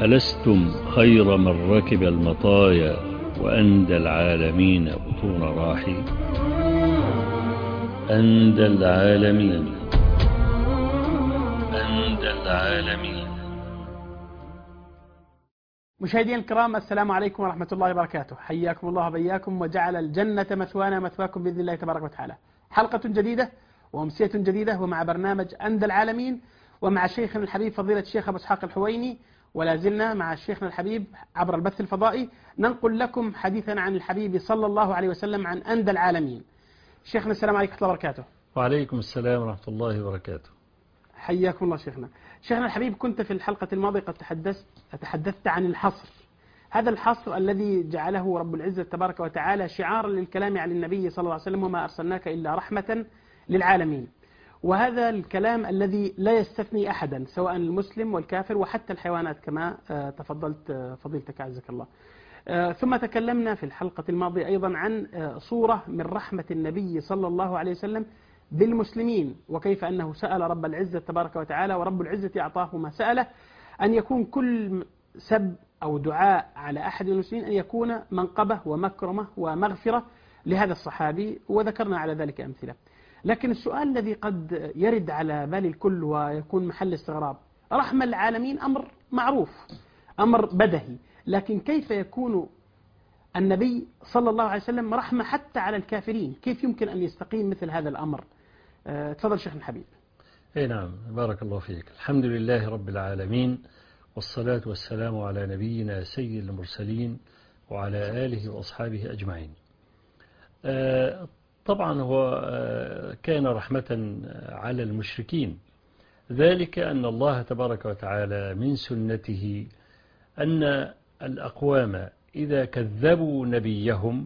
ألستم خير من ركب المطايا وأندى العالمين بطون راحي. أندى العالمين، أندى العالمين. مشاهدينا الكرام، السلام عليكم ورحمة الله وبركاته. حياكم الله وبياكم، وجعل الجنة مثوانا مثواكم بإذن الله تبارك وتعالى. حلقة جديدة وأمسية جديدة، ومع برنامج أندى العالمين، ومع شيخنا الحبيب فضيلة الشيخ أبو إسحاق الحويني. ولا زلنا مع شيخنا الحبيب عبر البث الفضائي ننقل لكم حديثا عن الحبيب صلى الله عليه وسلم عن أندى العالمين. شيخنا السلام عليكم ورحمة الله وبركاته. وعليكم السلام ورحمة الله وبركاته. حياكم الله شيخنا. شيخنا الحبيب، كنت في الحلقة الماضية قد تحدثت عن الحصر، هذا الحصر الذي جعله رب العزة تبارك وتعالى شعارا للكلام عن النبي صلى الله عليه وسلم: وما أرسلناك إلا رحمة للعالمين. وهذا الكلام الذي لا يستثني أحدا، سواء المسلم والكافر وحتى الحيوانات، كما تفضلت فضيلتك عزك الله. ثم تكلمنا في الحلقة الماضية أيضا عن صورة من رحمة النبي صلى الله عليه وسلم بالمسلمين، وكيف أنه سأل رب العزة تبارك وتعالى، ورب العزة أعطاه ما سأله، أن يكون كل سب أو دعاء على أحد المسلمين أن يكون منقبة ومكرمة ومغفرة لهذا الصحابي، وذكرنا على ذلك أمثلة. لكن السؤال الذي قد يرد على بال الكل ويكون محل استغراب: رحمة العالمين أمر معروف، أمر بدهي، لكن كيف يكون النبي صلى الله عليه وسلم رحمة حتى على الكافرين؟ كيف يمكن أن يستقيم مثل هذا الأمر؟ تفضل شيخنا الحبيب. أي نعم، بارك الله فيك. الحمد لله رب العالمين، والصلاة والسلام على نبينا سيد المرسلين وعلى آله وأصحابه أجمعين. طبعا هو كان رحمة على المشركين، ذلك أن الله تبارك وتعالى من سنته أن الأقوام إذا كذبوا نبيهم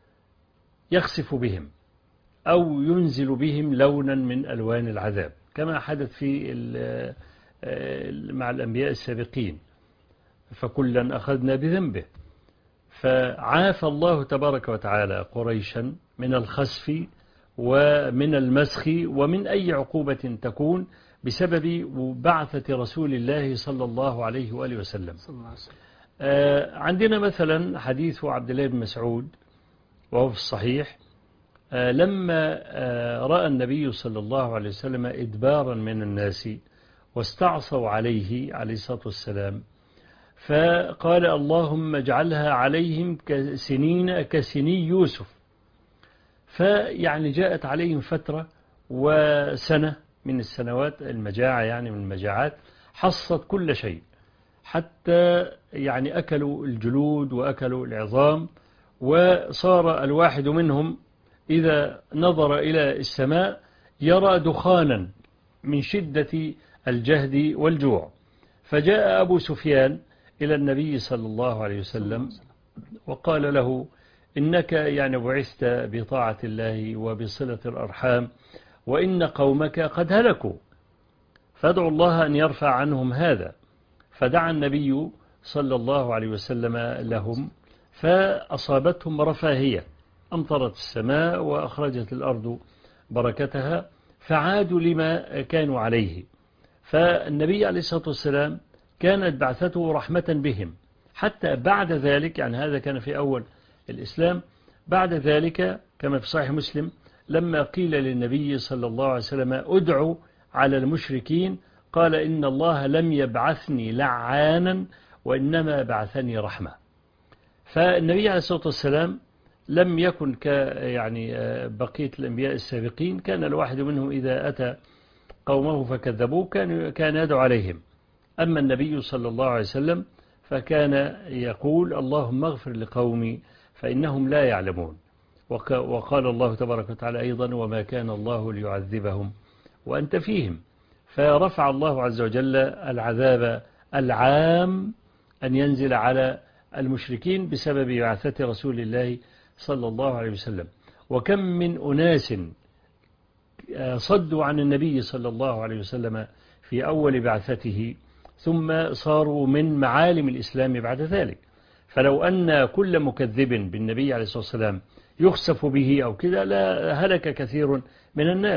يخسف بهم أو ينزل بهم لونا من ألوان العذاب، كما حدث في مع الأنبياء السابقين، فكلا أخذنا بذنبه. فعافى الله تبارك وتعالى قريشا من الخسف ومن المسخ ومن أي عقوبة تكون بسبب بعثة رسول الله صلى الله عليه وآله وسلم. عندنا مثلا حديث عبد الله بن مسعود وهو في الصحيح، لما رأى النبي صلى الله عليه وسلم إدبارا من الناس واستعصوا عليه عليه الصلاة والسلام، فقال: اللهم اجعلها عليهم كسني يوسف. فيعني جاءت عليهم فترة وسنة من السنوات، المجاعة يعني من المجاعات، حصت كل شيء، حتى يعني أكلوا الجلود وأكلوا العظام، وصار الواحد منهم إذا نظر إلى السماء يرى دخانا من شدة الجهد والجوع. فجاء أبو سفيان إلى النبي صلى الله عليه وسلم وقال له: إنك يعني بعثت بطاعة الله وبصلة الأرحام، وإن قومك قد هلكوا، فادعوا الله أن يرفع عنهم هذا. فدعا النبي صلى الله عليه وسلم لهم، فأصابتهم رفاهية، أمطرت السماء وأخرجت الأرض بركتها، فعادوا لما كانوا عليه. فالنبي عليه الصلاة والسلام كانت بعثته رحمة بهم، حتى بعد ذلك، يعني هذا كان في أول الإسلام، بعد ذلك كما في صحيح مسلم لما قيل للنبي صلى الله عليه وسلم: ادعوا على المشركين، قال: إن الله لم يبعثني لعانا وإنما بعثني رحمة. فالنبي عليه الصلاة والسلام لم يكن يعني بقية الأنبياء السابقين، كان الواحد منهم إذا أتى قومه فكذبوه كان يدعو عليهم. أما النبي صلى الله عليه وسلم فكان يقول: اللهم اغفر لقومي فإنهم لا يعلمون. وقال الله تبارك وتعالى أيضا: وما كان الله ليعذبهم وأنت فيهم. فرفع الله عز وجل العذاب العام أن ينزل على المشركين بسبب بعثة رسول الله صلى الله عليه وسلم. وكم من أناس صدوا عن النبي صلى الله عليه وسلم في أول بعثته، ثم صاروا من معالم الإسلام بعد ذلك. فلو أن كل مكذب بالنبي عليه الصلاة والسلام يخسف به أو كذا لا هلك كثير من الناس،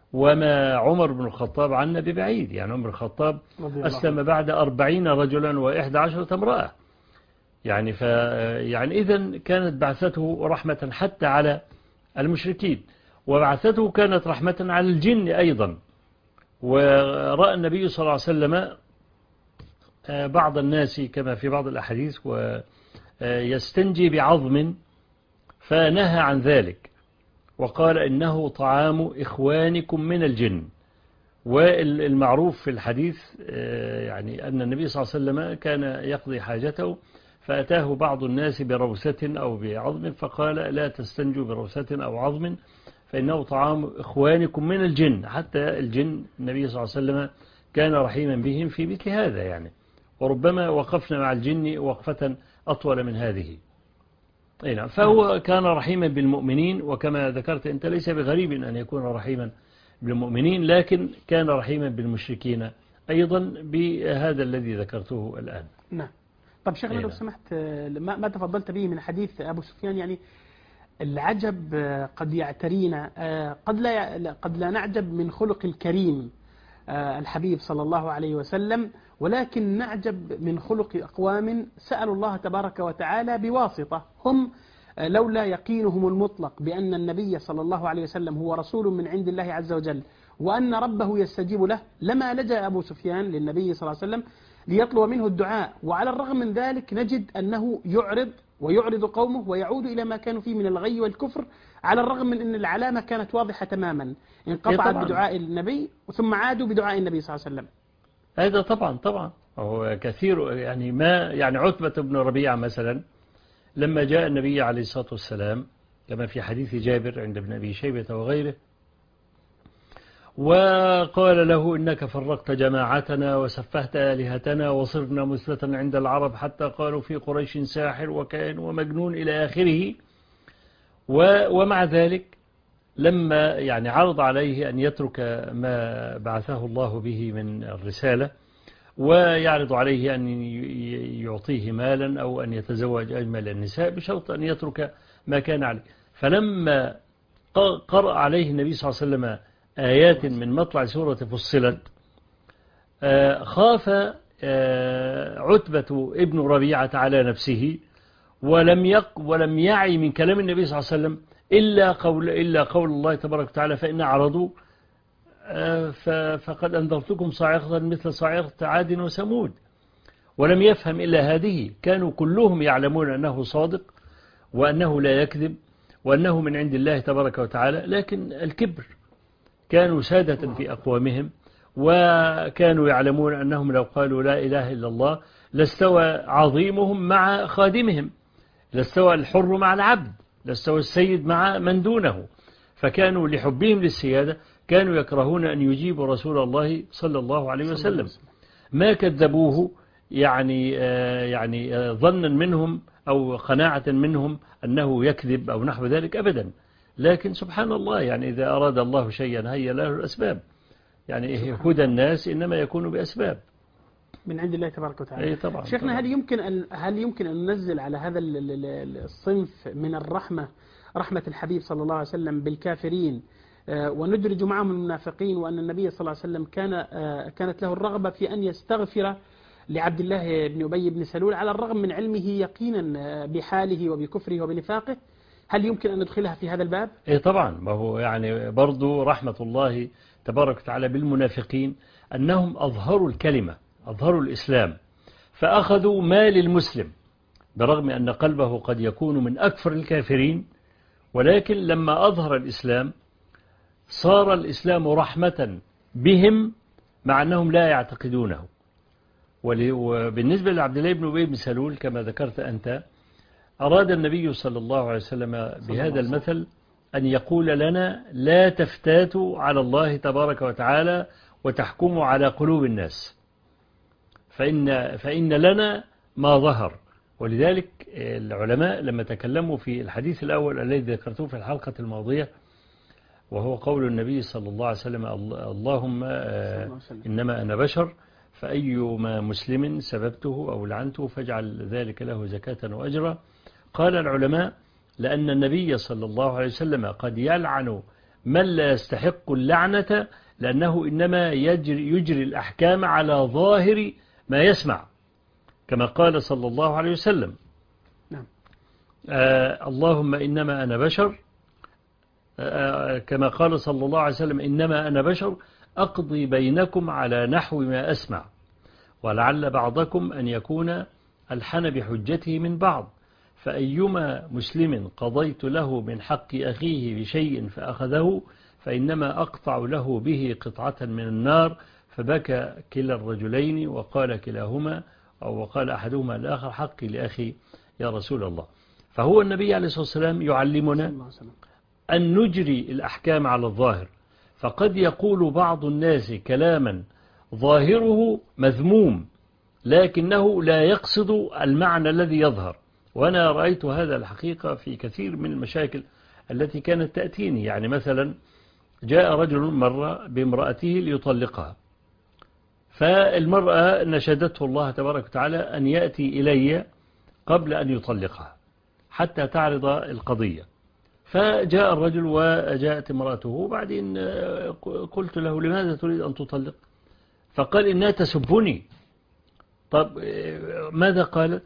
وما عمر بن الخطاب عنا ببعيد. يعني عمر الخطاب أسلم بعد 40 رجلا و11 امرأة. يعني يعني إذن كانت بعثته رحمة حتى على المشركين، وبعثته كانت رحمة على الجن أيضا. ورأى النبي صلى الله عليه وسلم بعض الناس كما في بعض الأحاديث ويستنجي بعظم فنهى عن ذلك، وقال إنه طعام إخوانكم من الجن. والمعروف في الحديث يعني أن النبي صلى الله عليه وسلم كان يقضي حاجته فأتاه بعض الناس بروثة أو بعظم فقال لا تستنجوا بروثة أو عظم فإنه طعام إخوانكم من الجن. حتى الجن النبي صلى الله عليه وسلم كان رحيما بهم في مثل هذا يعني، وربما وقفنا مع الجن وقفة أطول من هذه. فهو كان رحيما بالمؤمنين، وكما ذكرت أنت ليس بغريب أن يكون رحيما بالمؤمنين، لكن كان رحيما بالمشركين أيضا بهذا الذي ذكرته الآن. نعم. طب شيخنا لو سمحت، ما تفضلت به من حديث أبو سفيان، يعني العجب قد يعترينا، قد لا نعجب من خلق الكريم الحبيب صلى الله عليه وسلم، ولكن نعجب من خلق أقوام سألوا الله تبارك وتعالى بواسطة، هم لولا يقينهم المطلق بأن النبي صلى الله عليه وسلم هو رسول من عند الله عز وجل وأن ربه يستجيب له لما لجأ أبو سفيان للنبي صلى الله عليه وسلم ليطلب منه الدعاء. وعلى الرغم من ذلك نجد أنه ويعرض قومه ويعود إلى ما كانوا فيه من الغي والكفر، على الرغم من أن العلامة كانت واضحة تماما، انقطعت بدعاء النبي ثم عادوا بدعاء النبي صلى الله عليه وسلم. هذا طبعا هو كثير. يعني يعني عتبة بن ربيعة مثلا لما جاء النبي عليه الصلاة والسلام كما في حديث جابر عند ابن أبي شيبة وغيره، وقال له إنك فرقت جماعتنا وسفهت آلهتنا وصرنا مثلة عند العرب حتى قالوا في قريش ساحر وكائن ومجنون إلى آخره. ومع ذلك لما يعني عرض عليه أن يترك ما بعثه الله به من الرسالة ويعرض عليه أن يعطيه مالا أو أن يتزوج أجمل النساء بشرط أن يترك ما كان عليه، فلما قرأ عليه النبي صلى الله عليه وسلم آيات من مطلع سورة فصلت خاف عتبة ابن ربيعة على نفسه ولم يعي من كلام النبي صلى الله عليه وسلم إلا قول الله تبارك وتعالى فإن أعرضوا فقد أنذرتكم صاعقة مثل صاعقة عاد وثمود. ولم يفهم إلا هذه. كانوا كلهم يعلمون أنه صادق وأنه لا يكذب وأنه من عند الله تبارك وتعالى، لكن الكبر كانوا سادة في أقوامهم، وكانوا يعلمون أنهم لو قالوا لا إله إلا الله لاستوى عظيمهم مع خادمهم، لاستوى الحر مع العبد، لاستوى السيد مع من دونه. فكانوا لحبهم للسيادة كانوا يكرهون أن يجيبوا رسول الله صلى الله عليه وسلم. ما كذبوه يعني ظنا منهم أو قناعة منهم أنه يكذب أو نحو ذلك أبدا. لكن سبحان الله، يعني إذا أراد الله شيئا هيا له الأسباب. يعني هدى الناس إنما يكون بأسباب من عند الله تبارك وتعالى. أي طبعا. شيخنا طبعا. هل يمكن أن ننزل على هذا الصنف من الرحمة، رحمة الحبيب صلى الله عليه وسلم بالكافرين، وندرج معهم المنافقين، وأن النبي صلى الله عليه وسلم كانت له الرغبة في أن يستغفر لعبد الله بن أبي بن سلول على الرغم من علمه يقينا بحاله وبكفره وبنفاقه؟ هل يمكن أن ندخلها في هذا الباب؟ إيه طبعا. ما هو يعني برضو رحمة الله تبارك وتعالى بالمنافقين أنهم أظهروا الكلمة، أظهروا الإسلام، فأخذوا مال المسلم برغم أن قلبه قد يكون من أكفر الكافرين، ولكن لما أظهر الإسلام صار الإسلام رحمة بهم مع أنهم لا يعتقدونه. وبالنسبة لعبد الله بن أبي بن سلول كما ذكرت أنت، أراد النبي صلى الله عليه وسلم بهذا المثل أن يقول لنا لا تفتاتوا على الله تبارك وتعالى وتحكموا على قلوب الناس، فإن لنا ما ظهر. ولذلك العلماء لما تكلموا في الحديث الأول الذي ذكرته في الحلقة الماضية، وهو قول النبي صلى الله عليه وسلم اللهم إنما أنا بشر فأيما مسلم سببته أو لعنته فاجعل ذلك له زكاة وأجرا. قال العلماء لأن النبي صلى الله عليه وسلم قد يلعن من لا يستحق اللعنة، لأنه إنما يجري الأحكام على ظاهر ما يسمع، كما قال صلى الله عليه وسلم: اللهم إنما أنا بشر، كما قال صلى الله عليه وسلم: إنما أنا بشر أقضي بينكم على نحو ما أسمع، ولعل بعضكم أن يكون ألحن بحجته من بعض، فأيما مسلم قضيت له من حق أخيه بشيء فأخذه فإنما أقطع له به قطعة من النار. فبكى كلا الرجلين وقال كلاهما أو وقال أحدهما الآخر: حقي لأخي يا رسول الله. فهو النبي عليه الصلاة والسلام يعلمنا أن نجري الأحكام على الظاهر، فقد يقول بعض الناس كلاما ظاهره مذموم لكنه لا يقصد المعنى الذي يظهر. وأنا رأيت هذا الحقيقة في كثير من المشاكل التي كانت تأتيني. يعني مثلا جاء رجل مرة بامرأته ليطلقها، فالمرأة نشدته الله تبارك وتعالى أن يأتي إلي قبل أن يطلقها حتى تعرض القضية. فجاء الرجل وجاءت امرأته، وبعدين قلت له: لماذا تريد أن تطلق؟ فقال: إنها تسبني. طب ماذا قالت؟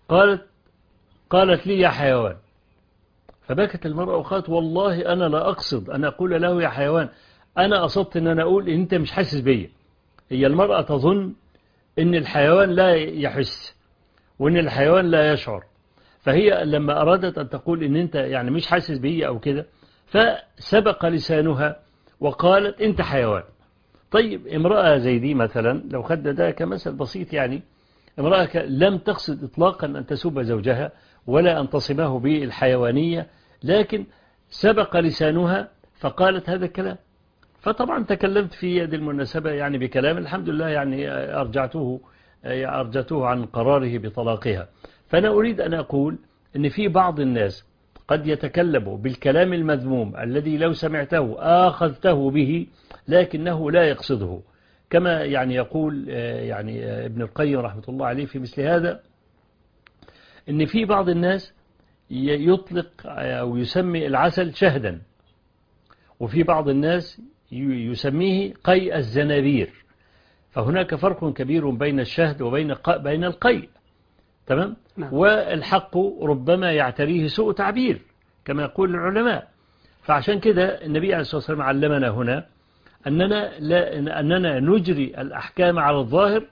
قالت لي: يا حيوان. فبكت المرأة وقالت: والله أنا لا أقصد أن أقول له يا حيوان، أنا قصدت أن أنا أقول إن أنت مش حاسس بيا. هي المرأة تظن أن الحيوان لا يحس وأن الحيوان لا يشعر، فهي لما أرادت أن تقول إن أنت يعني مش حاسس بيا أو كده، فسبق لسانها وقالت: أنت حيوان. طيب امرأة زي دي مثلا، لو خد ده كمثل بسيط، يعني امرأة لم تقصد إطلاقا أن تسب زوجها ولا أن تصمه بالحيوانية، لكن سبق لسانها فقالت هذا الكلام. فطبعا تكلمت في هذه المناسبة يعني بكلام الحمد لله، يعني أرجعته عن قراره بطلاقها. فأنا أريد أن أقول أن في بعض الناس قد يتكلم بالكلام المذموم الذي لو سمعته آخذته به لكنه لا يقصده، كما يعني يقول يعني ابن القيم رحمة الله عليه في مثل هذا، أن في بعض الناس يطلق أو يسمي العسل شهدا، وفي بعض الناس يسميه قيء الزنابير. فهناك فرق كبير بين الشهد وبين القيء. تمام؟ نعم. والحق ربما يعتريه سوء تعبير كما يقول العلماء. فعشان كده النبي عليه الصلاة والسلام علمنا هنا أننا نجري الأحكام على الظاهر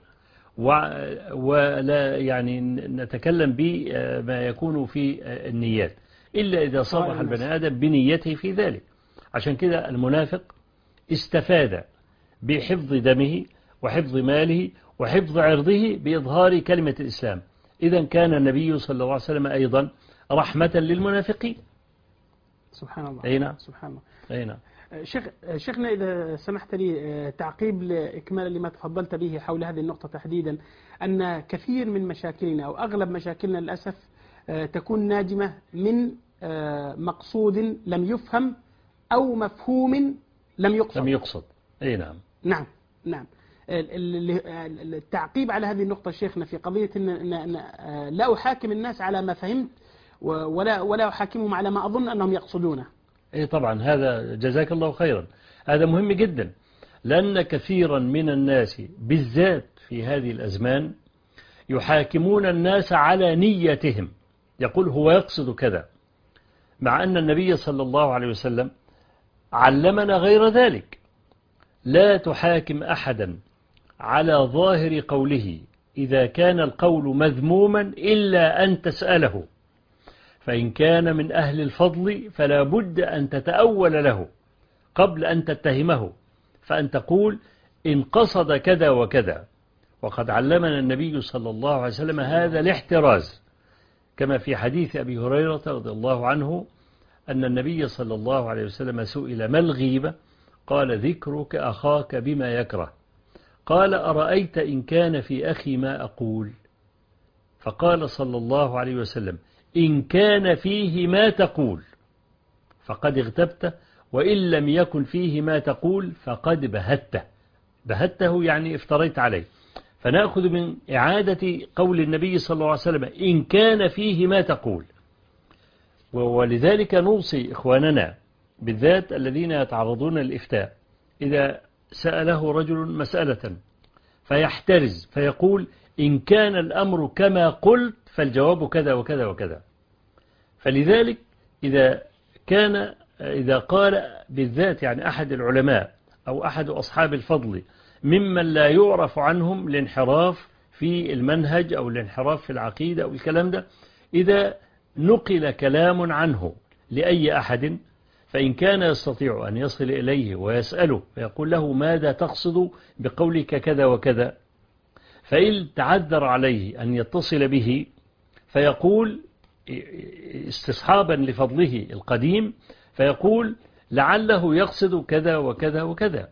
ولا يعني نتكلم بما يكون في النيات إلا إذا صرح البني آدم بنيته في ذلك. عشان كده المنافق استفاد بحفظ دمه وحفظ ماله وحفظ عرضه بإظهار كلمة الإسلام. إذا كان النبي صلى الله عليه وسلم أيضا رحمة للمنافقين. سبحان الله. أي نعم. سبحان الله. أي نعم. شيخنا إذا سمحت لي تعقيب لإكمال لما تفضلت به حول هذه النقطة تحديدا، أن كثير من مشاكلنا أو أغلب مشاكلنا للأسف تكون ناجمة من مقصود لم يفهم أو مفهوم لم يقصد. أي نعم. نعم. نعم. التعقيب على هذه النقطة شيخنا في قضية أن لا أحاكم الناس على ما فهمت ولا أحاكمهم على ما أظن أنهم يقصدونه. إيه طبعا، هذا جزاك الله خيرا، هذا مهم جدا، لأن كثيرا من الناس بالذات في هذه الأزمان يحاكمون الناس على نيتهم، يقول هو يقصد كذا، مع أن النبي صلى الله عليه وسلم علمنا غير ذلك. لا تحاكم أحدا على ظاهر قوله إذا كان القول مذموما إلا أن تسأله، فإن كان من أهل الفضل فلا بد أن تتأول له قبل أن تتهمه، فأن تقول إن قصد كذا وكذا. وقد علمنا النبي صلى الله عليه وسلم هذا الاحتراز، كما في حديث أبي هريرة رضي الله عنه أن النبي صلى الله عليه وسلم سئل ما الغيبة؟ قال ذكرك أخاك بما يكره. قال أرأيت إن كان في أخي ما أقول؟ فقال صلى الله عليه وسلم إن كان فيه ما تقول فقد اغتبته، وإن لم يكن فيه ما تقول فقد بهته يعني افتريت عليه. فنأخذ من إعادة قول النبي صلى الله عليه وسلم إن كان فيه ما تقول. ولذلك نوصي إخواننا بالذات الذين يتعرضون للإفتاء، إذا سأله رجل مسألة فيحترز فيقول إن كان الأمر كما قلت فالجواب كذا وكذا وكذا. فلذلك إذا قال بالذات يعني أحد العلماء أو أحد أصحاب الفضل ممن لا يعرف عنهم الانحراف في المنهج أو الانحراف في العقيدة أو الكلام ده، إذا نقل كلام عنه لأي أحد فإن كان يستطيع أن يصل إليه ويسأله فيقول له ماذا تقصد بقولك كذا وكذا، فإن تعذر عليه أن يتصل به فيقول استصحابا لفضله القديم فيقول لعله يقصد كذا وكذا وكذا.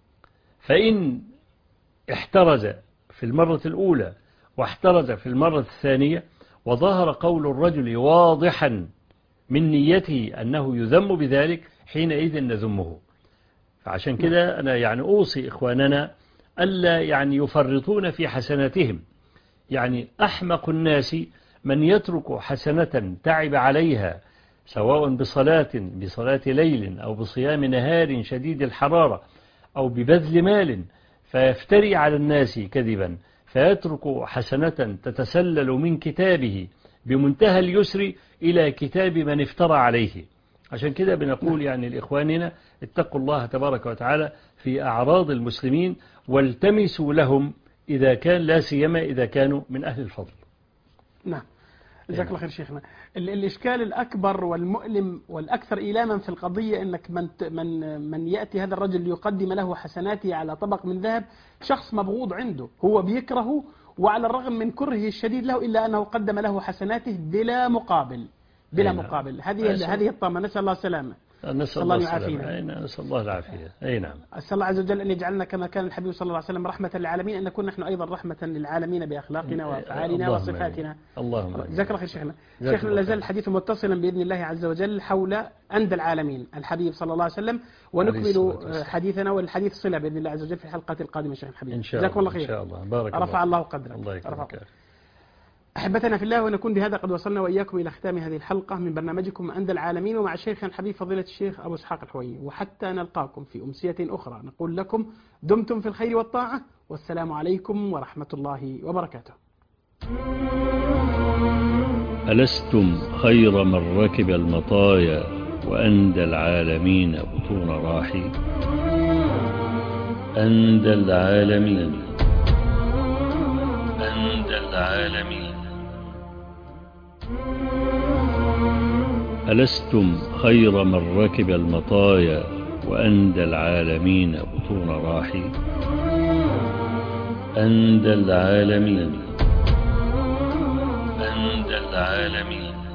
فإن احترز في المرة الأولى واحترز في المرة الثانية وظهر قول الرجل واضحا من نيته أنه يذم بذلك حينئذ نذمه. فعشان كده أنا يعني أوصي إخواننا ألا يعني يفرطون في حسناتهم. يعني أحمق الناس من يترك حسنة تعب عليها سواء بصلاة ليل أو بصيام نهار شديد الحرارة أو ببذل مال فيفتري على الناس كذبا فيترك حسنة تتسلل من كتابه بمنتهى اليسر إلى كتاب من افترى عليه. عشان كده بنقول يعني لإخواننا اتقوا الله تبارك وتعالى في أعراض المسلمين والتمسوا لهم إذا كان لا سيما إذا كانوا من أهل الفضل. نعم جزاك الله خير شيخنا. الإشكال الأكبر والمؤلم والأكثر إيلاما في القضية أنك من يأتي هذا الرجل ليقدم له حسناته على طبق من ذهب، شخص مبغوض عنده هو بيكرهه، وعلى الرغم من كرهه الشديد له إلا أنه قدم له حسناته بلا مقابل مقابل. هذه الطامة. نسأل الله السلامة. نسأل الله العافية. نسأل الله العافية. أي نعم. أسأل الله عز وجل أن يجعلنا كما كان الحبيب صلى الله عليه وسلم رحمة للعالمين، أن نكون نحن أيضا رحمة للعالمين بأخلاقنا وأفعالنا وصفاتنا. اللهم جزاك الله خير شيخنا. شيخنا لا زال الحديث متصلا بإذن الله عز وجل حول أندى العالمين الحبيب صلى الله عليه وسلم، ونكمل حديثنا والحديث صلة بإذن الله عز وجل في الحلقة القادمة. شيخ الحبيب إن شاء الله. جزاكم الله خير. إن شاء الله. بارك الله. رفع الله قدرك. الله يكرمك. أحبتنا في الله، ونكون بهذا قد وصلنا وإياكم إلى ختام هذه الحلقة من برنامجكم أندى العالمين، ومع شيخنا الحبيب فضيلة الشيخ أبو إسحاق الحويني. وحتى نلقاكم في أمسية أخرى نقول لكم دمتم في الخير والطاعة، والسلام عليكم ورحمة الله وبركاته. ألستم خير من ركب المطايا وأندى العالمين بطون راحي. أندى العالمين. أندى العالمين. ألستم خير من ركب المطايا وأندى العالمين بطون راحي. أندى العالمين. أندى العالمين.